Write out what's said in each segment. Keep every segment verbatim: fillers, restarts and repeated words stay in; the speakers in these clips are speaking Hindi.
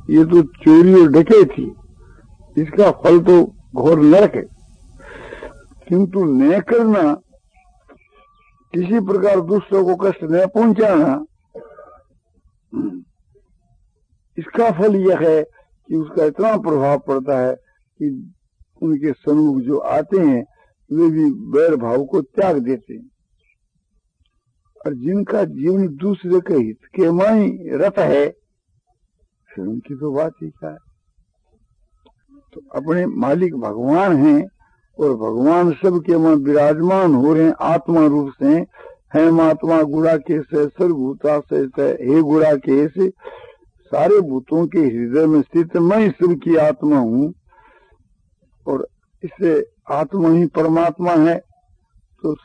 ये तो चोरी और डकैती, इसका फल तो घोर नरक है। किंतु न करना, किसी प्रकार दूसरों को कष्ट न पहुंचाना, इसका फल यह है कि उसका इतना प्रभाव पड़ता है कि उनके सन्मुख जो आते हैं वे भी बैर भाव को त्याग देते हैं। और जिनका जीवन दूसरे के हित के में रत है, फिर उनकी तो बात ही क्या है। तो अपने मालिक भगवान हैं और भगवान सबके में विराजमान हो रहे हैं आत्मा रूप से। है महात्मा गुड़ा के से सर्वभूता से हे गुड़ा के से, सारे भूतों के हृदय में स्थित मैं ईश्वर की आत्मा हूँ और इससे आत्मा ही परमात्मा है। तो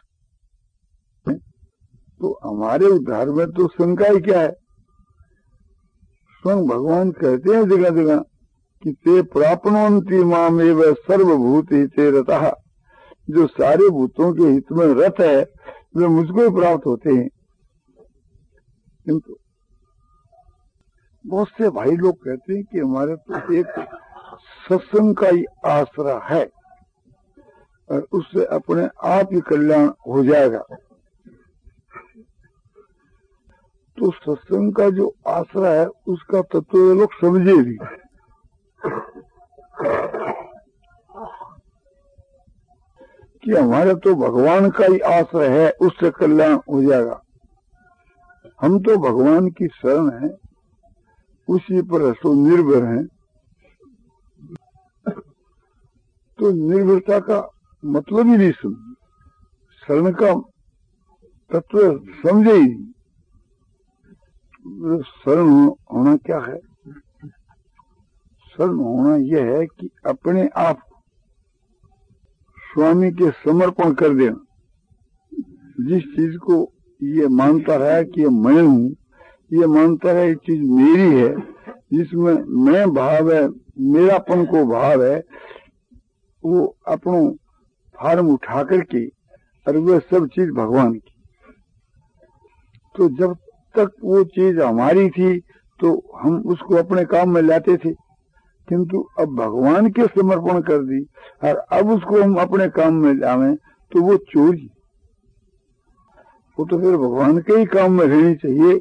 तो हमारे उद्धार में तो शंका ही क्या है। स्वयं भगवान कहते हैं जगह जगह कि ते प्राप्नोन्ति माम एव सर्वभूत हिते रतः, जो सारे भूतों के हित में रत है वे मुझको ही प्राप्त होते हैं। किंतु बहुत से भाई लोग कहते हैं कि हमारे तो एक सत्संग का ही आसरा है और उससे अपने आप ही कल्याण हो जाएगा। तो सत्संग का जो आसरा है उसका तत्व ये लोग समझे भी कि हमारे तो भगवान का ही आश्रय है, उससे कल्याण हो जाएगा। हम तो भगवान की शरण है, उसी पर तो निर्भर हैं। तो निर्भरता का मतलब ही नहीं समझे, शरण का तत्व समझे ही नहीं। शरण होना क्या है? शरण होना यह है कि अपने आप स्वामी के समर्पण कर देना। जिस चीज को ये मानता रहा कि ये मैं हूँ, ये मानता रहा ये चीज मेरी है, जिसमें मैं भाव है, मेरापन को भाव है, वो अपनों फार्म उठा करके और वह सब चीज भगवान की। तो जब तक वो चीज हमारी थी तो हम उसको अपने काम में लाते थे, किंतु अब भगवान के समर्पण कर दी और अब उसको हम अपने काम में लावें तो वो चोरी। वो तो फिर भगवान के ही काम में रहनी चाहिए।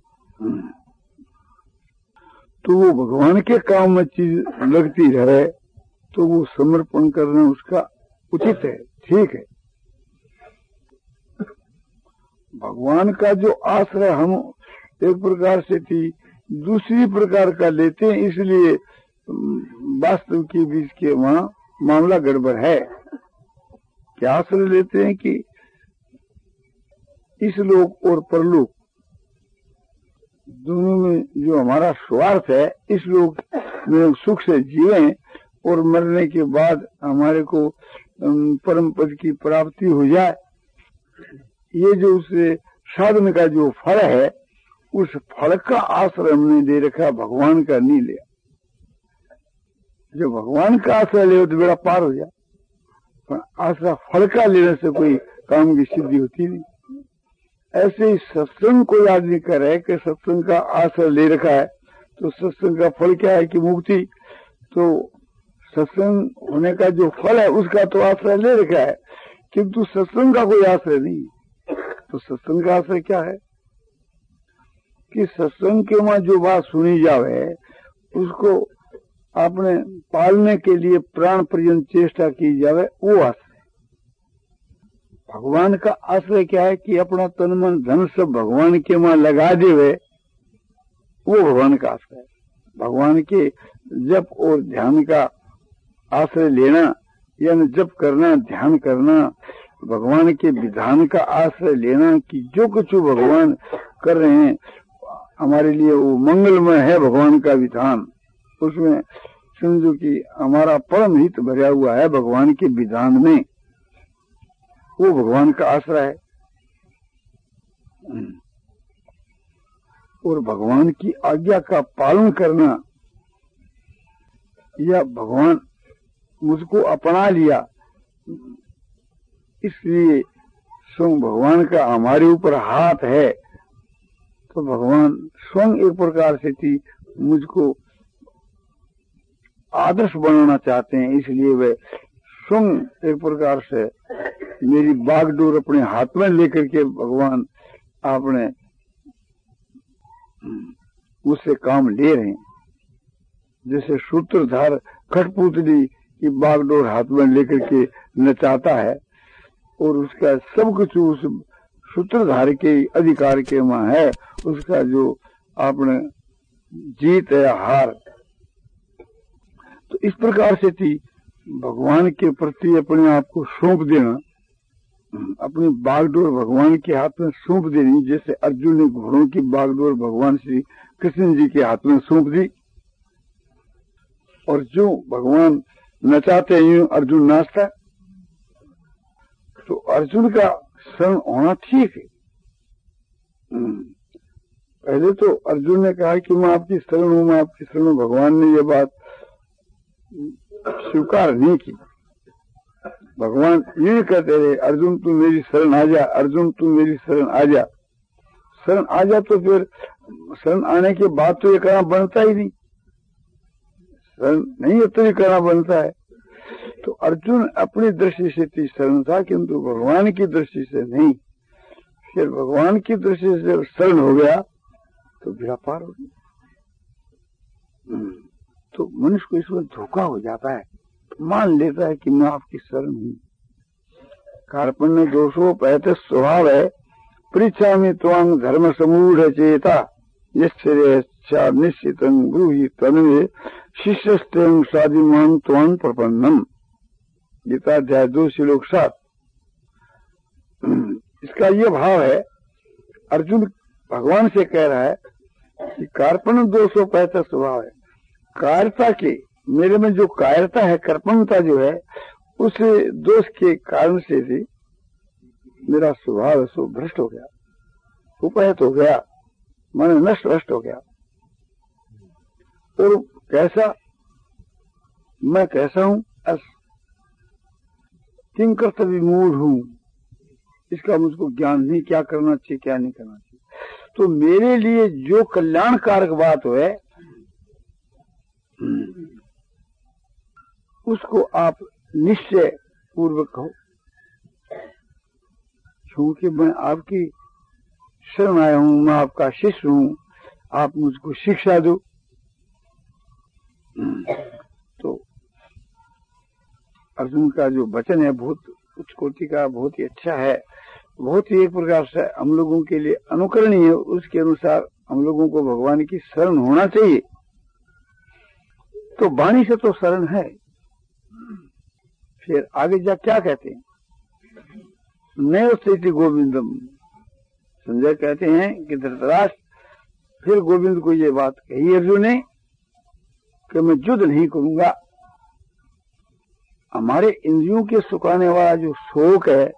तो वो भगवान के काम में चीज लगती रहे तो वो समर्पण करना उसका उचित है, ठीक है। भगवान का जो आश्रय हम एक प्रकार से थी दूसरी प्रकार का लेते हैं, इसलिए वास्तव के बीच के वहां मामला गड़बड़ है। क्या आश्रय लेते हैं कि इस लोक और परलोक दोनों में जो हमारा स्वार्थ है, इस लोक में सुख से जीवें और मरने के बाद हमारे को परम पद की प्राप्ति हो जाए। ये जो उसे साधन का जो फल है, उस फल का आश्रय हमने दे रखा, भगवान का नहीं लिया। जो भगवान का आश्रय ले तो बेड़ा पार हो जाए, पर आश्रय फल का लेने से कोई काम की सिद्धि होती नहीं। ऐसे ही सत्संग कोई आदमी करे कि सत्संग का आश्रय ले रखा है, तो सत्संग का फल क्या है कि मुक्ति। तो सत्संग होने का जो फल है उसका तो आश्रय ले रखा है, किंतु सत्संग का कोई आश्रय नहीं। तो सत्संग का आश्रय क्या है कि सत्संग के वहां जो बात सुनी जावे उसको आपने पालने के लिए प्राण पर्यंत चेष्टा की जावे, वो आश्रय। भगवान का आश्रय क्या है कि अपना तन मन धन सब भगवान के वहां लगा देवे, वो भगवान का आश्रय है। भगवान के जप और ध्यान का आश्रय लेना, यानी जप करना, ध्यान करना, भगवान के विधान का आश्रय लेना कि जो कुछ भगवान कर रहे हैं हमारे लिए वो मंगलमय है। भगवान का विधान, उसमें समझो कि हमारा परम हित भरा हुआ है भगवान के विधान में, वो भगवान का आश्रय है। और भगवान की आज्ञा का पालन करना, या भगवान मुझको अपना लिया इसलिए स्वयं भगवान का हमारे ऊपर हाथ है, तो भगवान स्वयं एक प्रकार से थी मुझको आदर्श बनाना चाहते हैं, इसलिए वे स्वयं एक प्रकार से मेरी बागडोर अपने हाथ में लेकर के भगवान आपने उससे काम ले रहे हैं। जैसे सूत्रधार कठपुतली की बागडोर हाथ में लेकर के नचाता है और उसका सब कुछ उस सूत्रधार के अधिकार के वहां है, उसका जो आपने जीत है हार। तो इस प्रकार से थी भगवान के प्रति अपने आप को सौंप देना, अपनी बागडोर भगवान के हाथ में सौंप देनी। जैसे अर्जुन ने घोड़ों की बागडोर भगवान श्री कृष्ण जी के हाथ में सौंप दी और जो भगवान नचाते हैं अर्जुन नाचता। तो अर्जुन का शरण होना ठीक है। पहले तो अर्जुन ने कहा कि मैं आपकी शरण हूं, मैं आपकी शरण हूं। भगवान ने ये बात स्वीकार नहीं की। भगवान ये कहते रहे अर्जुन तू मेरी शरण आ जा, अर्जुन तू मेरी शरण आ जा। शरण आ जा तो फिर शरण आने के बाद तो ये करना बनता ही नहीं, शरण नहीं है तो ये करना बनता है। तो अर्जुन अपनी दृष्टि से थी शरण था, किंतु भगवान की दृष्टि से नहीं। फिर भगवान की दृष्टि से शरण हो गया तो बेड़ा पार हो गया। तो मनुष्य को इसमें धोखा हो जाता है, मान लेता है कि मैं आपकी शरण हूं। कार्पण्य दोषो पैत स्वभाव है, परीक्षा में त्वांग धर्म समूढ़ चेता यश्चर्य निश्चित ब्रूहि तन्मे शिष्यस्तें साधिमान त्वां प्रपन्नम। गीता अध्याय दो श्लोक सात। इसका ये भाव है, अर्जुन भगवान से कह रहा है कि कार्पण्य दोषो पैत स्वभाव है, कायरता के मेरे में जो कायरता है, कर्पणता जो है, उस दोष के कारण से भी मेरा स्वभाव सो भ्रष्ट हो गया, उपहत हो गया, माने नष्ट भ्रष्ट हो गया। और कैसा मैं कैसा हूं, किं कर्तव्य मूढ़ हूं, इसका मुझको ज्ञान नहीं, क्या करना चाहिए क्या नहीं करना चाहिए। तो मेरे लिए जो कल्याणकारक बात है उसको आप निश्चय पूर्वक कहो, क्योंकि मैं आपकी शरण आया हूं, मैं आपका शिष्य हूं, आप मुझको शिक्षा दो। तो अर्जुन का जो वचन है बहुत उच्च कोटि का, बहुत ही अच्छा है, बहुत ही एक प्रकार से हम लोगों के लिए अनुकरणीय है। उसके अनुसार हम लोगों को भगवान की शरण होना चाहिए। तो वाणी से तो शरण है। फिर आगे जा क्या कहते हैं, नैव स्थिति गोविंदम। संजय कहते हैं कि धृतराष्ट्र फिर गोविंद को ये बात कही अर्जुन ने कि मैं युद्ध नहीं करूंगा। हमारे इंद्रियों के सुखाने वाला जो शोक है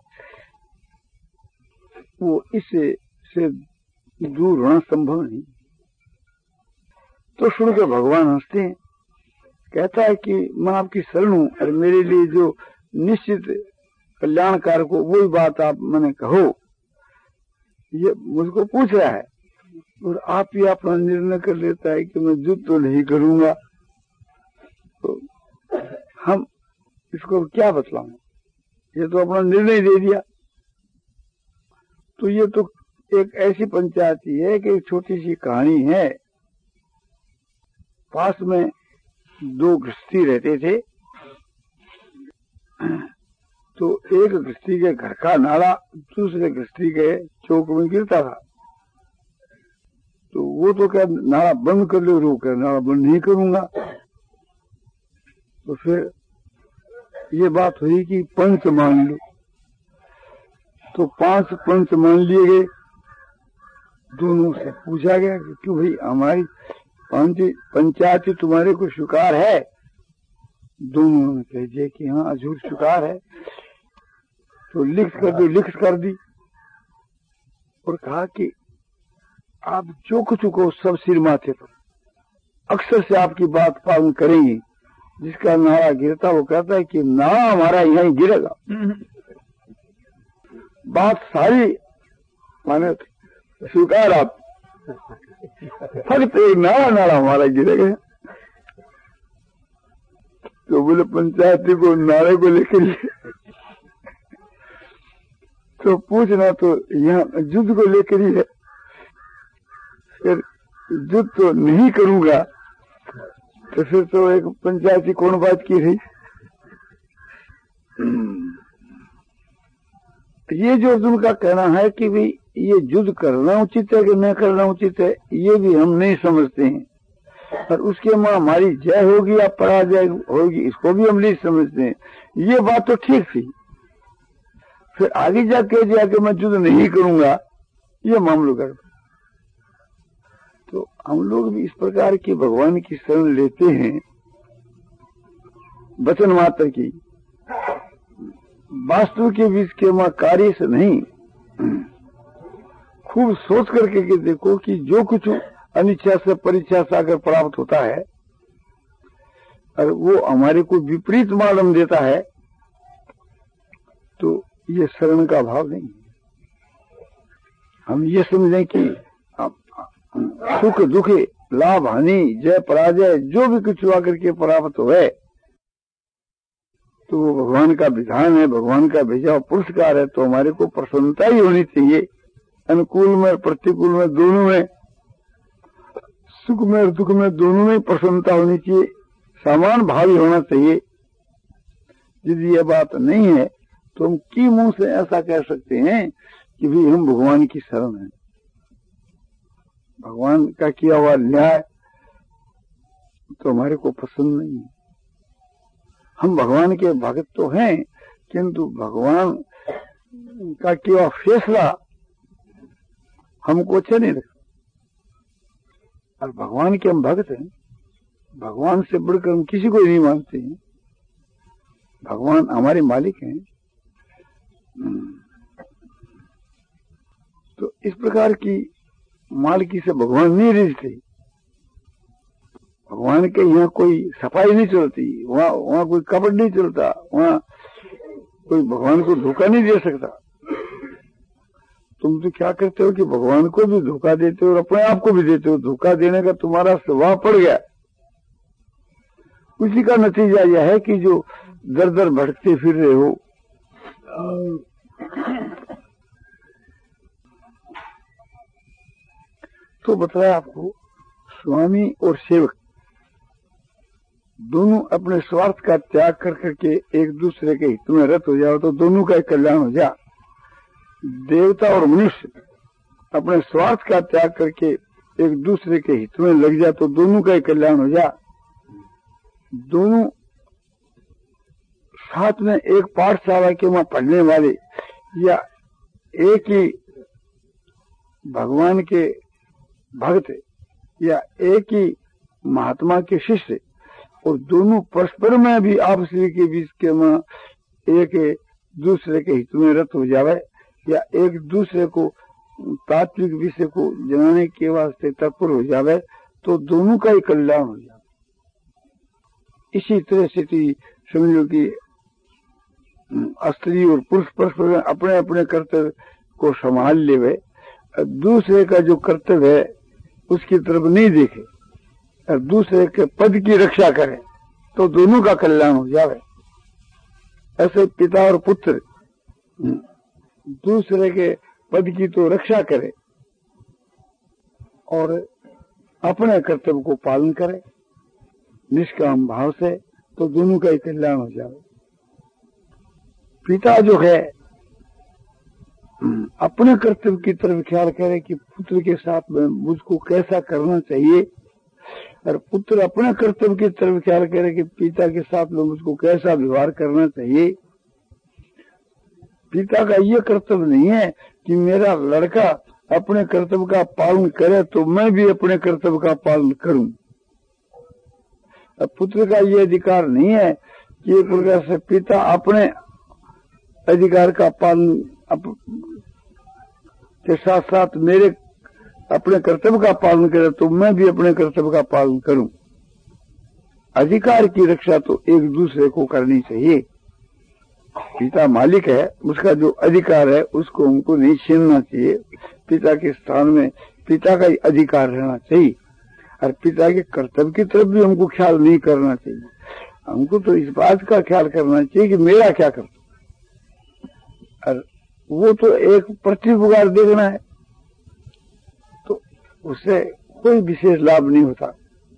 वो इससे से दूर होना संभव नहीं। तो सुन के भगवान हंसते हैं, कहता है कि मैं आपकी शरण हूं और मेरे लिए जो निश्चित कल्याणकार को वही बात आप मैंने कहो। ये मुझको पूछ रहा है और आप ही अपना निर्णय कर लेता है कि मैं युद्ध तो नहीं करूंगा। तो हम इसको क्या बतलाऊं, ये तो अपना निर्णय दे दिया। तो ये तो एक ऐसी पंचायती है कि एक छोटी सी कहानी है। पास में दो गृहस्थी रहते थे, तो एक गृहस्थी के घर का नाला दूसरे गृहस्थी के चौक में गिरता था। तो वो तो क्या नाला बंद कर लो, रोक कर नाला बंद नहीं करूंगा। तो फिर ये बात हुई कि पंच मान लो। तो पांच पंच मान लिए गए। दोनों से पूछा गया कि क्यों भाई हमारी पंचायत तुम्हारे को स्वीकार है? दोनों ने कह दिया कि हाँ हजूर स्वीकार है। तो लिख कर दो, लिख कर दी और कहा कि आप जो कुछ को सब सिर माथे पर अक्सर से आपकी बात पालन करेंगे। जिसका नारा गिरता वो कहता है कि नारा हमारा यहीं गिरेगा। बात सारी माने स्वीकार आप, फक्त एक नारा नारा हमारा गिरेगा। तो बोले पंचायती को नारे को लेकर तो पूछना तो यहाँ युद्ध को लेकर ही है। फिर युद्ध तो नहीं करूंगा तो फिर तो एक पंचायती कौन बात की रही। ये जो अर्जुन का कहना है कि भी ये युद्ध करना उचित है कि न करना उचित है, ये भी हम नहीं समझते हैं। और उसके मां हमारी जय होगी या पराजय होगी, इसको भी हम नहीं समझते हैं। ये बात तो ठीक थी, फिर आगे जाके जाके मैं युद्ध नहीं करूंगा, ये मामलो कर। तो हम लोग भी इस प्रकार की भगवान की शरण लेते हैं, वचन मात्र की, वास्तव के बीच के मां कार्य से नहीं। खूब सोच करके के देखो कि जो कुछ अनिच्छा से परीक्षा से अगर प्राप्त होता है और वो हमारे को विपरीत मालूम देता है तो ये शरण का भाव नहीं। हम ये समझें कि सुख दुख लाभ हानि जय पराजय जो भी कुछ आकर के प्राप्त हो है तो वो भगवान का विधान है, भगवान का भेजा पुरस्कार है। तो हमारे को प्रसन्नता ही होनी चाहिए, अनुकूल में प्रतिकूल में दोनों में, सुख में और दुख में दोनों में प्रसन्नता होनी चाहिए, समान भाव ही होना चाहिए। यदि यह बात नहीं है तो हम की मुंह से ऐसा कह सकते हैं कि भी हम भगवान की शरण हैं। भगवान का किया हुआ न्याय तो हमारे को पसंद नहीं है। हम भगवान के भक्त तो हैं, किंतु भगवान का किया फैसला हमको अच्छा नहीं लगता। और भगवान के हम भक्त हैं, भगवान से बढ़कर हम किसी को नहीं मानते हैं। भगवान हमारे मालिक हैं। तो इस प्रकार की मालिकी से भगवान नहीं रिझते। भगवान के यहाँ कोई सफाई नहीं चलती, वहाँ वहाँ कोई कपट नहीं चलता, वहाँ कोई भगवान को धोखा नहीं दे सकता। तुम तो क्या करते हो कि भगवान को भी धोखा देते हो और अपने आप को भी देते हो। धोखा देने का तुम्हारा स्वभाव पड़ गया। उसी का नतीजा यह है कि जो दर दर भटकते फिर रहे हो। तो बताया आपको, स्वामी और सेवक दोनों अपने स्वार्थ का त्याग कर करके एक दूसरे के हित में रत हो जाओ तो दोनों का कल्याण हो जा। देवता और मनुष्य अपने स्वार्थ का त्याग करके एक दूसरे के हित में लग जा तो दोनों का कल्याण हो जा। दोनों साथ में एक पाठशाला के वहां पढ़ने वाले या एक ही भगवान के भक्त या एक ही महात्मा के शिष्य, और दोनों परस्पर में भी आपस के बीच के में एक दूसरे के हित में रत हो जावे या एक दूसरे को तात्विक विषय को जनाने के वास्ते तत्पर हो जावे तो दोनों का ही कल्याण हो जाए। इसी तरह से समझो कि स्त्री और पुरुष परस्पर अपने अपने कर्तव्य को संभाल लेवे, दूसरे का जो कर्तव्य है उसकी तरफ नहीं देखे और दूसरे के पद की रक्षा करे तो दोनों का कल्याण हो जावे। ऐसे पिता और पुत्र दूसरे के पद की तो रक्षा करे और अपने कर्तव्य को पालन करे निष्काम भाव से तो दोनों का ही कल्याण हो जावे। पिता जो है अपने कर्तव्य की तरफ ख्याल करे कि पुत्र के साथ में मुझको कैसा करना चाहिए, और पुत्र अपने कर्तव्य की तरफ ख्याल करे कि पिता के साथ में मुझको कैसा व्यवहार करना चाहिए। पिता का ये कर्तव्य नहीं है कि मेरा लड़का अपने कर्तव्य का पालन करे तो मैं भी अपने कर्तव्य का पालन करूं। पुत्र का ये अधिकार नहीं है कि एक प्रकार से पिता अपने अधिकार का पालन के साथ साथ मेरे अपने कर्तव्य का पालन करे तो मैं भी अपने कर्तव्य का पालन करूं। अधिकार की रक्षा तो एक दूसरे को करनी चाहिए। पिता मालिक है, उसका जो अधिकार है उसको हमको नहीं छीनना चाहिए। पिता के स्थान में पिता का ही अधिकार रहना चाहिए और पिता के कर्तव्य की तरफ भी हमको ख्याल नहीं करना चाहिए। हमको तो इस बात का ख्याल करना चाहिए कि मेरा क्या कर, और वो तो एक प्रतिपकार देखना है, तो उससे कोई विशेष लाभ नहीं होता।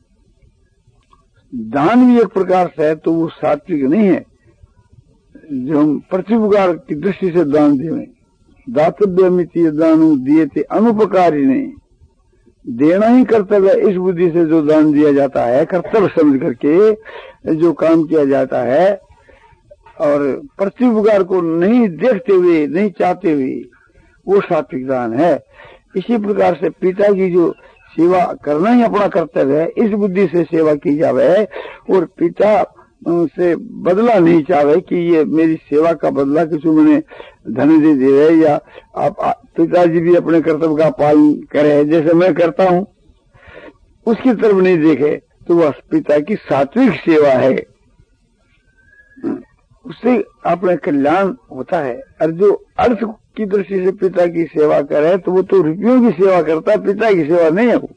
दान भी एक प्रकार से है तो वो सात्विक नहीं है जो हम प्रतिपकार की दृष्टि से दान देवें। दातव्यमिति दानु दिए थे अनुपकारी नहीं, देना ही कर्तव्य इस बुद्धि से जो दान दिया जाता है, कर्तव्य समझ करके जो काम किया जाता है और प्रतिपकार को नहीं देखते हुए, नहीं चाहते हुए, वो सात्विक दान है। इसी प्रकार से पिता की जो सेवा करना ही अपना कर्तव्य है, इस बुद्धि से सेवा की जावे और पिता से बदला नहीं चाहे कि ये मेरी सेवा का बदला किसी मैंने धन दे दे, या आप पिताजी भी अपने कर्तव्य का पालन करें जैसे मैं करता हूँ, उसकी तरफ नहीं देखे तो वह पिता की सात्विक सेवा है, उससे अपने कल्याण होता है। और जो अर्थ की दृष्टि से पिता की सेवा करे तो वो तो रुपयों की सेवा करता है, पिता की सेवा नहीं है वो।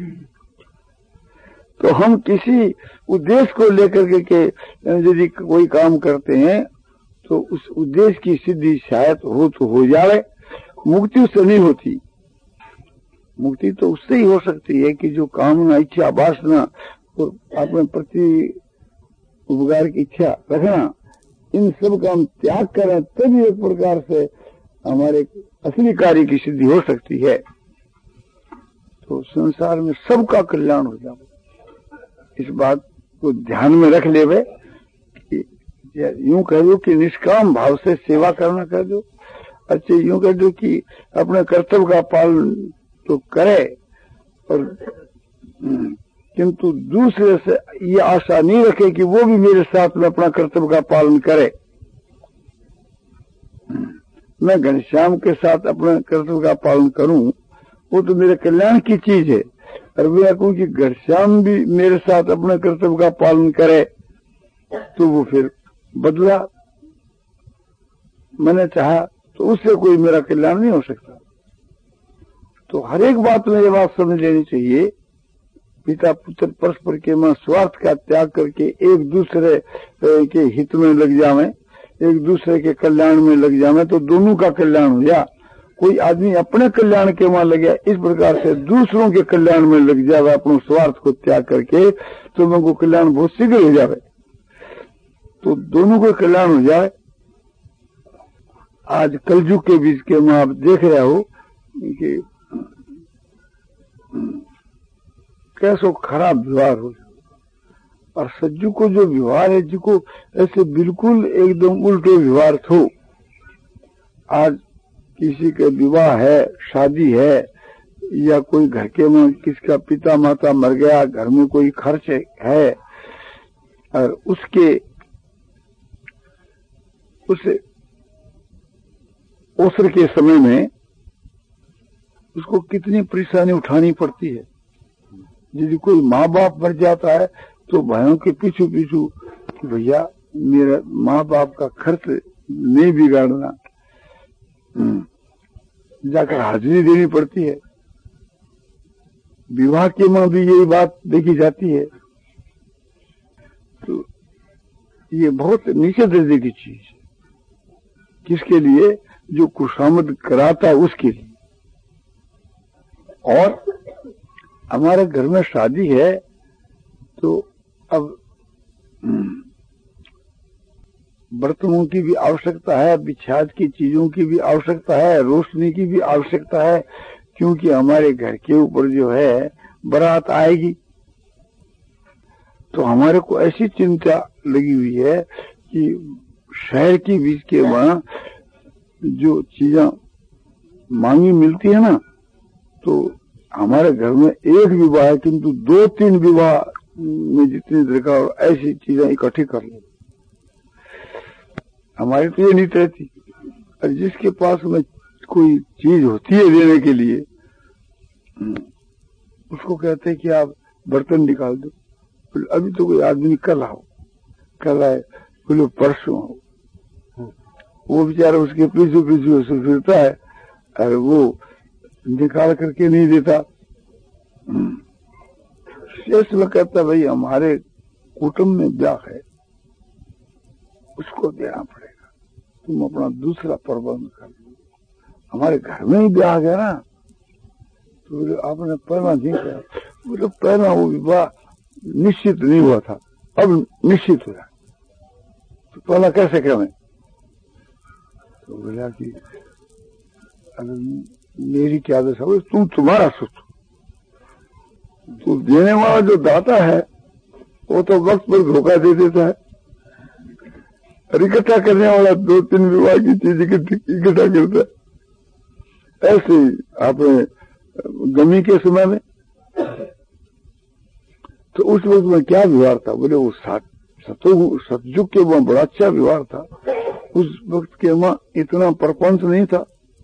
तो हम किसी उद्देश्य को लेकर के, के यदि कोई काम करते हैं तो उस उद्देश्य की सिद्धि शायद हो तो हो जाए, मुक्ति उससे नहीं होती। मुक्ति तो उससे ही हो सकती है कि जो कामना, इच्छा, वासना और अपने प्रति उपकार की इच्छा रखना, इन सब का हम त्याग करें तभी एक प्रकार से हमारे असली कार्य की सिद्धि हो सकती है। तो संसार में सबका कल्याण हो जाए, इस बात को ध्यान में रख लेवे। यूं कह दो कि निष्काम भाव से सेवा करना कह दो, अच्छा यूं कह दो कि अपने कर्तव्य का पालन तो करे, और किंतु दूसरे से ये आशा नहीं रखे कि वो भी मेरे साथ में अपना कर्तव्य का पालन करे। मैं घनश्याम के साथ अपने कर्तव्य का पालन करूं, वो तो मेरे कल्याण की चीज है, और मैं कहूं कि घनश्याम भी मेरे साथ अपने कर्तव्य का पालन करे तो वो फिर बदला मैंने चाहा तो उससे कोई मेरा कल्याण नहीं हो सकता। तो हर एक बात में ये बात समझ लेनी चाहिए, पिता पुत्र परस्पर के में स्वार्थ का त्याग करके एक दूसरे के हित में लग जावे, एक दूसरे के कल्याण में लग जावे तो दोनों का कल्याण हो जा। कोई आदमी अपने कल्याण के वहां लगे, इस प्रकार से दूसरों के कल्याण में लग जावे अपने स्वार्थ को त्याग करके, तो उनको कल्याण बहुत शीघ्र हो जावे, तो दोनों को कल्याण हो जाए। आज कलयुग के बीच के में आप देख रहे हो कि कैसो खराब व्यवहार हो, और सज्जू को जो व्यवहार है, जिसको ऐसे बिल्कुल एकदम उल्टे व्यवहार थो। आज किसी के विवाह है, शादी है, या कोई घर के में किसका पिता माता मर गया, घर में कोई खर्च है, और उसके उस अवसर के समय में उसको कितनी परेशानी उठानी पड़ती है। यदि कोई माँ बाप मर जाता है तो भाइयों के पीछू पीछू कि भैया मेरा माँ बाप का खर्च नहीं बिगाड़ना, जाकर हाजिरी देनी पड़ती है। विवाह के में भी यही बात देखी जाती है। तो ये बहुत नीचे दर्जे की चीज है, किसके लिए? जो खुशामद कराता है उसके लिए। और हमारे घर में शादी है तो अब बर्तनों की भी आवश्यकता है, बिछाद की चीजों की भी आवश्यकता है, रोशनी की भी आवश्यकता है, क्योंकि हमारे घर के ऊपर जो है बारात आएगी। तो हमारे को ऐसी चिंता लगी हुई है कि शहर के बीच के वहां जो चीजें मांगी मिलती है ना, तो हमारे घर में एक विवाह है किंतु दो तीन विवाह में जितनी दरकार ऐसी चीजें इकट्ठी कर ले। हमारी तो ये नीत रहती, और जिसके पास में कोई चीज होती है देने के लिए, उसको कहते हैं कि आप बर्तन निकाल दो। अभी तो कोई आदमी कल आओ, कल आए, बोले परसों आओ। वो बेचारा उसके पीछू पीछू से फिरता है और वो निकाल करके नहीं देता। शेष में कहता भाई हमारे कुटुंब में ब्याह है, उसको देना पड़ेगा। तुम अपना दूसरा प्रबंध कर लो। हमारे घर में ही ब्याह गया ना, तो बोले आपने पहला नहीं किया। बोले पहला वो विवाह निश्चित नहीं हुआ था, अब निश्चित हुआ। तो पहला कैसे करें? तो बोला कि मेरी क्या दशा, बोले तुम तुम्हारा सोचो। तो देने वाला जो दाता है वो तो वक्त पर धोखा दे देता है, और इकट्ठा करने वाला दो तीन विवाह की चीज इकट्ठा करता है। ऐसे ही आपने गमी के समय में, तो उस वक्त में क्या व्यवहार था? बोले वो सतयुग सतयुग के वहां बड़ा अच्छा व्यवहार था। उस वक्त के वहां इतना प्रपंच नहीं था।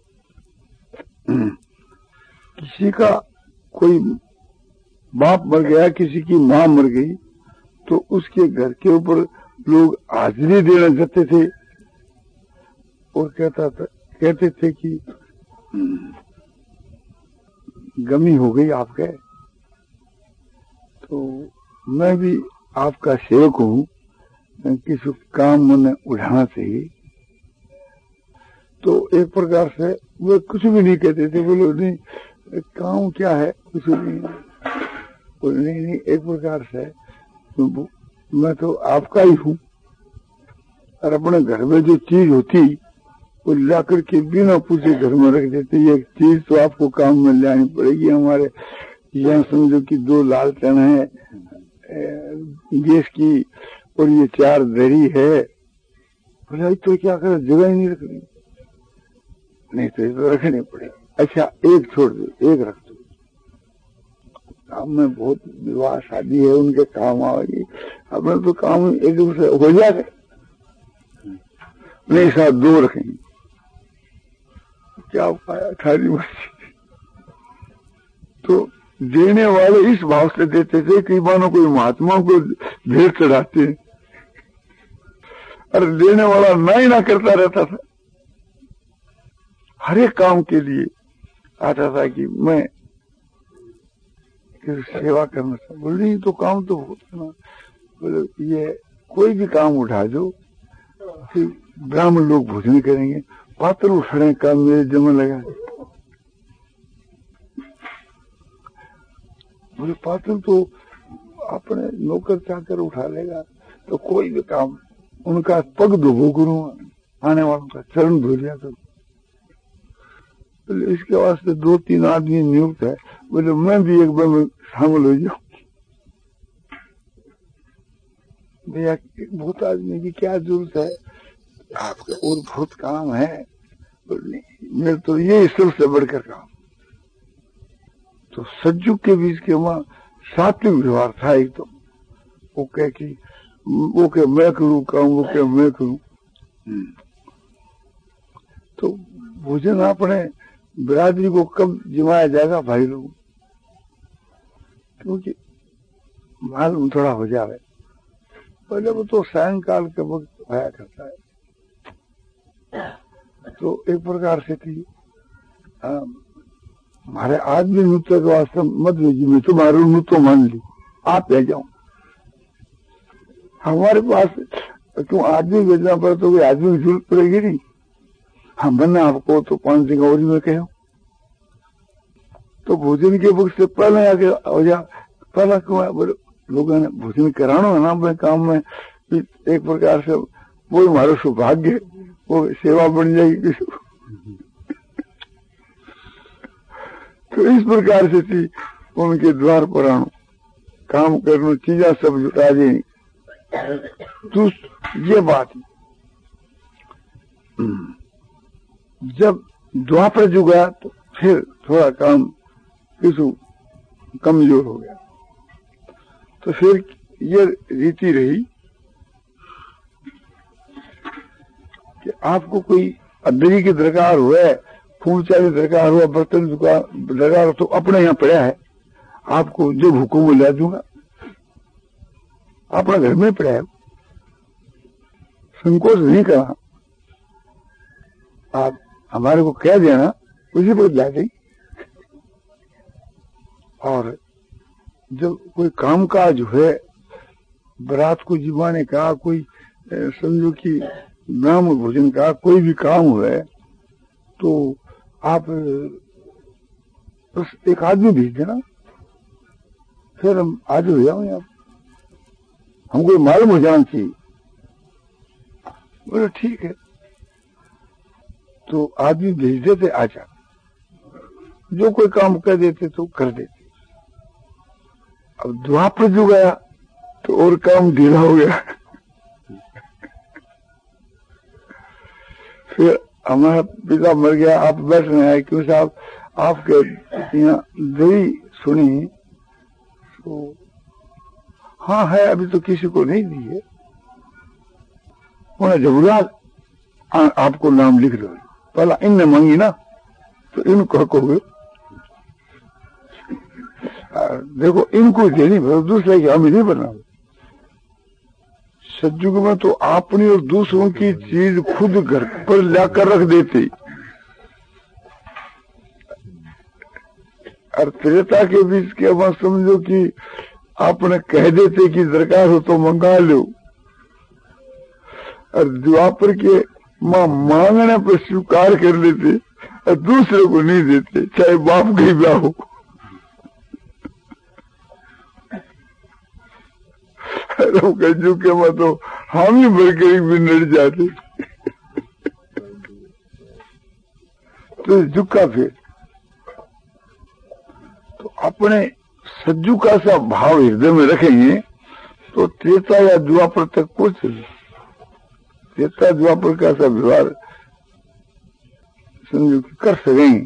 किसी का कोई बाप मर गया, किसी की माँ मर गई, तो उसके घर के ऊपर लोग हाजिरी देने जाते थे और कहता था कहते थे कि गमी हो गई आपके। तो मैं भी आपका सेवक हूँ, किसी काम मैंने उठाना चाहिए। तो एक प्रकार से वे कुछ भी नहीं कहते थे। बोलो नहीं काम क्या है, कुछ नहीं। नहीं नहीं एक प्रकार से मैं तो आपका ही हूँ, और अपने घर में जो चीज होती वो लाकर के बिना पूछे घर में रख देते। ये चीज तो आपको काम में लानी पड़ेगी। हमारे यहाँ समझो कि दो लालटेन है गैस की, और ये चार दरी है। बोला तो क्या करे, जगह ही नहीं रखनी। नहीं तो ये तो रखनी पड़ेगी। अच्छा एक छोड़ दो, एक रख दो। काम में बहुत विवाह शादी है, उनके काम आएगी। अपने तो काम एक दूसरे हो जाए, नहीं साथ दो रखेंगे। क्या पाया थारी मर्जी। तो देने वाले इस भाव से देते थे कि मानो कोई महात्मा को भेंट चढ़ाते हैं, और देने वाला ना ही ना करता रहता था। हर एक काम के लिए आता था कि मैं सेवा करना चाहिए। बोले तो काम तो होता ना। बोले ये कोई भी काम उठा दो, फिर ब्राह्मण लोग भोजन करेंगे, पात्र उठाने का मेरे जमा लगा। बोले पात्र तो अपने नौकर चाकर उठा लेगा, तो कोई भी काम उनका पग धोबो करूंगा, आने वालों का चरण धो लिया करूं। बोले इसके वास्ते दो तीन आदमी नियुक्त है। बोले मैं भी एक बार में शामिल हो जाऊं। भैया बहुत आदमी की क्या जरूरत है, आपका और बहुत काम है। बोले मेरे तो ये सबसे बढ़कर काम। तो सज्जू के बीच के वहां सात्विक व्यवहार था एक। तो वो कह कि वो कह मैं करूं काम, वो कह मैं करूं। तो भोजन आपने बिरादरी को कब जमाया जाएगा भाई लोग, क्योंकि मालूम थोड़ा हो जाए। पहले वो तो सायंकाल के वक्त आया करता है। तो एक प्रकार से थी हमारे आदमी नृत्य के वास्ते मत भेजी, मैं तुम्हारे नृत्य मान ली, आप ले जाओ हमारे पास। क्यों आदमी भेजना पड़े तो कोई आदमी की जरूरत पड़ेगी नहीं। हम बनना आपको तो पांच दिन और में कहो। तो भोजन के वक्त से पहले आके हो जा। पहला क्यों है, बोले लोगों ने भोजन कराना है ना अपने काम में। एक प्रकार से वो हमारा सौभाग्य, वो सेवा बन जाएगी। तो इस प्रकार से थी उनके द्वार पर आनो, काम करनो, चीजा सब जुटा देनी। तो ये बात जब द्वापर जुग गया तो फिर थोड़ा काम किसु कमजोर हो गया। तो फिर ये रीति रही कि आपको कोई अदरी की दरकार हुआ, खूंचा की दरकार हुआ, बर्तन दरकार हो, तो अपने यहाँ पड़ा है, आपको जो हुक्म ला दूंगा, अपना घर में पड़ा है, संकोच नहीं करा। आप हमारे को कह देना, उसी पर ला दें। और जब कोई काम काज है, बारात को जिमाने का, कोई समझो कि ब्राह्मण भोजन का कोई भी काम है तो आप बस एक आदमी भेज देना, फिर हम आज हो जाओ यहाँ, हमको मालूम हो जाना चाहिए। बोले ठीक है, तो आदमी भेज देते, आजा, जो कोई काम कर देते तो कर देते। अब द्वापर जो गया तो और काम ढीला हो गया। फिर हमारा पिता मर गया, आप बैठ रहे हैं, क्यों साहब आपके यहाँ दही सुनी तो हाँ है, अभी तो किसी को नहीं दी है, उन्हें जबरात आपको नाम लिख दो, पहला इनने मांगी ना तो इनको कहोगे, देखो इनको देनी भर, दूसरे की हम नहीं बना। सतयुग में तो अपनी और दूसरों की चीज खुद घर पर लाकर रख देते, और त्रेता के बीच के मैं समझो कि आपने कह देते कि दरकार हो तो मंगा लो, और द्वापर के मां मांगने पर स्वीकार कर लेते और दूसरे को नहीं देते, चाहे बाप का ही ब्याह हो। कजू के मैं तो हम ही भरकर भी नड़ जाते। तो झुका फिर तो अपने सज्जू का सा भाव हृदय में रखेंगे तो त्रेता या द्वापर तक पहुंचे। त्रेता द्वापर का सा व्यवहार समझो कर सकेंगे।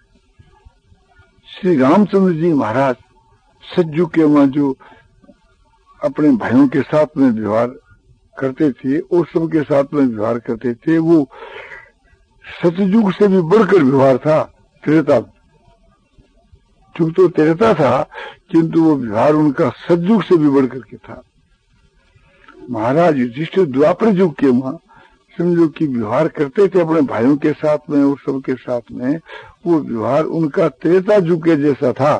श्री रामचंद्र जी महाराज सज्जू के मां जो अपने भाइयों के साथ में व्यवहार करते थे और सबके साथ में व्यवहार करते थे, वो सतयुग से भी बढ़कर व्यवहार था त्रेता। चूंकि तो त्रेता था किंतु वो व्यवहार उनका सतयुग से भी बढ़कर के था। महाराज युधिष्ठिर द्वापर युग के मां समझो कि व्यवहार करते थे अपने भाइयों के साथ में और सबके साथ में, वो व्यवहार उनका त्रेता युग के जैसा था।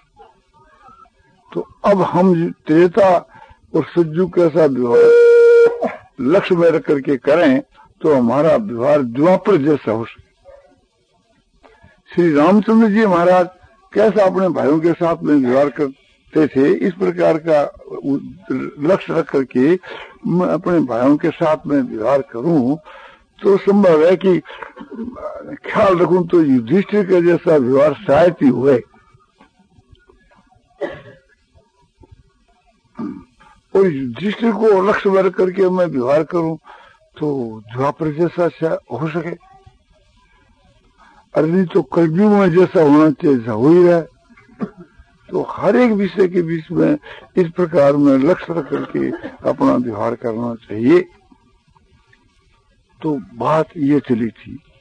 तो अब हम त्रेता और सतयुग का सा व्यवहार लक्ष्य में रख करके करें तो हमारा व्यवहार द्वापर जैसा हो सके। श्री रामचंद्र जी महाराज कैसा अपने भाइयों के साथ में व्यवहार करते थे, इस प्रकार का लक्ष्य रख करके मैं अपने भाइयों के साथ में व्यवहार करूं तो संभव है कि ख्याल रखूं तो युधिष्ठिर के जैसा व्यवहार शायद ही हुए। और युधिष्ठिर को लक्ष्य में रख करके मैं व्यवहार करूं तो द्वापर जैसा हो सके। अरे नहीं तो कलयुग में जैसा होना चाहिए ऐसा हो ही रहा है। तो हर एक विषय के बीच में इस प्रकार में लक्ष्य रख करके अपना व्यवहार करना चाहिए। तो बात ये चली थी।